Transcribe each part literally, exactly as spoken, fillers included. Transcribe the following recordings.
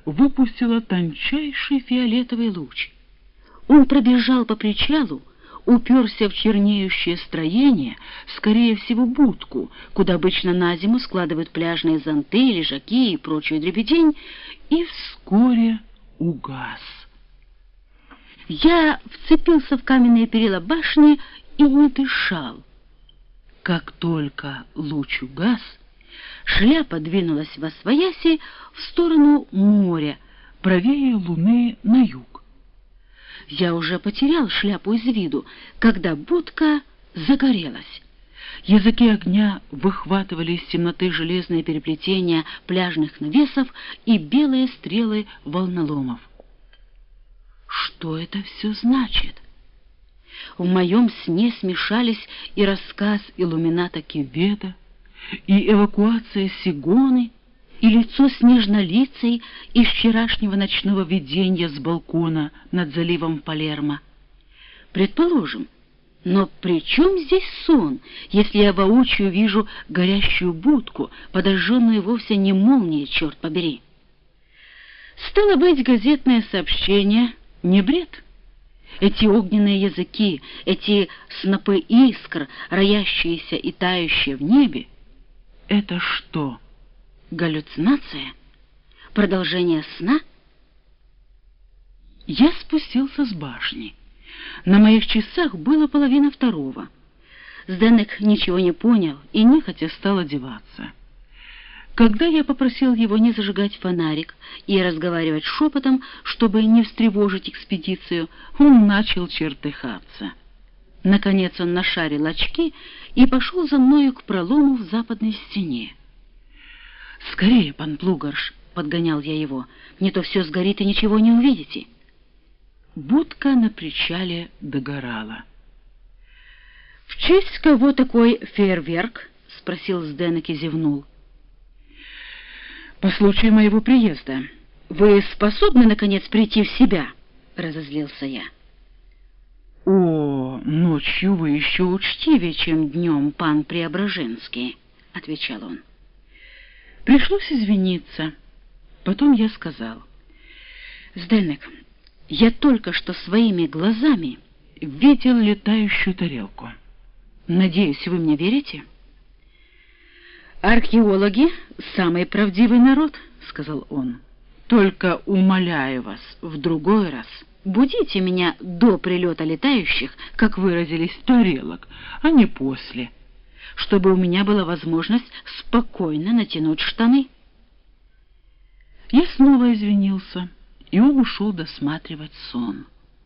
выпустила тончайший фиолетовый луч. Он пробежал по причалу, уперся в чернеющее строение, скорее всего, будку, куда обычно на зиму складывают пляжные зонты, лежаки и прочую дребедень, и вскоре угас. Я вцепился в каменные перила башни и не дышал. Как только луч угас, шляпа двинулась восвояси в сторону моря, правее луны на юг. Я уже потерял шляпу из виду, когда будка загорелась. Языки огня выхватывали из темноты железные переплетения пляжных навесов и белые стрелы волноломов. Что это все значит? В моем сне смешались и рассказ иллюмината Кеведа, и эвакуация Сигоны, и лицо снежнолицей из вчерашнего ночного видения с балкона над заливом Палермо. Предположим, но при чем здесь сон, если я воочию вижу горящую будку, подожженную вовсе не молнией, черт побери? Стало быть, газетное сообщение не бред. Эти огненные языки, эти снопы искр, роящиеся и тающие в небе — это что, галлюцинация? Продолжение сна? Я спустился с башни. На моих часах было половина второго. Сденек ничего не понял и нехотя стал одеваться. Когда я попросил его не зажигать фонарик и разговаривать шепотом, чтобы не встревожить экспедицию, он начал чертыхаться. Наконец он нашарил очки и пошел за мною к пролому в западной стене. «Скорее, пан Плугарш!» — подгонял я его. «Не то все сгорит и ничего не увидите». Будка на причале догорала. «В честь кого такой фейерверк?» — спросил Сденек и зевнул. «По случаю моего приезда. Вы способны, наконец, прийти в себя?» — разозлился я. «О, ночью вы еще учтивее, чем днем, пан Преображенский», — отвечал он. Пришлось извиниться. Потом я сказал: «Сденек, я только что своими глазами видел летающую тарелку. Надеюсь, вы мне верите?» «Археологи — самый правдивый народ», — сказал он. «Только умоляю вас, в другой раз будите меня до прилета летающих, как выразились, тарелок, а не после, чтобы у меня была возможность спокойно натянуть штаны». Я снова извинился, и он ушел досматривать сон.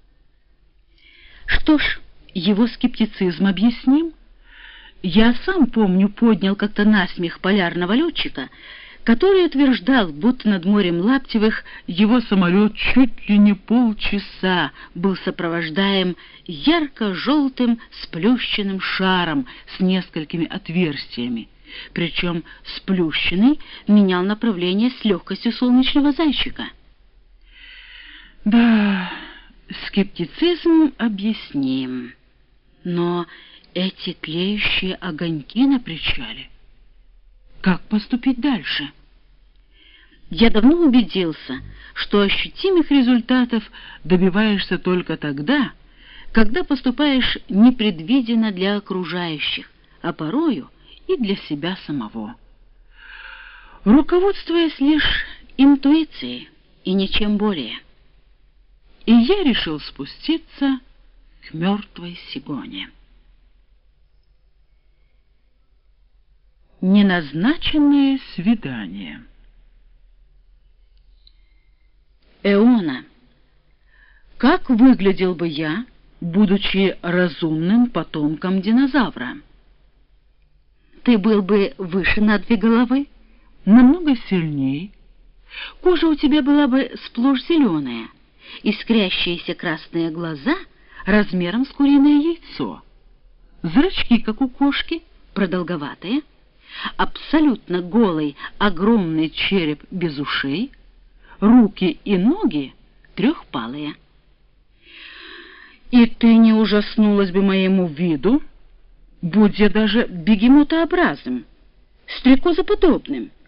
Что ж, его скептицизм объясним. Я сам, помню, поднял как-то насмех полярного летчика, который утверждал, будто над морем Лаптевых его самолет чуть ли не полчаса был сопровождаем ярко-желтым сплющенным шаром с несколькими отверстиями, причем сплющенный менял направление с легкостью солнечного зайчика. Да, скептицизм объясним, но эти тлеющие огоньки на причале. Как поступить дальше? Я давно убедился, что ощутимых результатов добиваешься только тогда, когда поступаешь непредвиденно для окружающих, а порою и для себя самого. Руководствуясь лишь интуицией и ничем более. И я решил спуститься к мертвой Сигоне. Неназначенное свидание. Эона, как выглядел бы я, будучи разумным потомком динозавра? Ты был бы выше на две головы, намного сильней. Кожа у тебя была бы сплошь зеленая, искрящиеся красные глаза размером с куриное яйцо, зрачки, как у кошки, продолговатые, абсолютно голый огромный череп без ушей, руки и ноги трехпалые. И ты не ужаснулась бы моему виду, будь я даже бегемотообразным, стрекозоподобным,